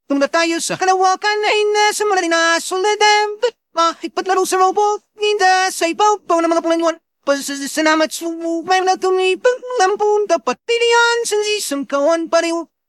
Tumula tayo sa kalawakan ay nasa malalim na soledad. Ipatlaro sa robot, ninda sa ibabaw ng mga pulanyuan. Pasasalamat sa may na tumipang lampun. Dapat pilihan sa isang kawan pareho.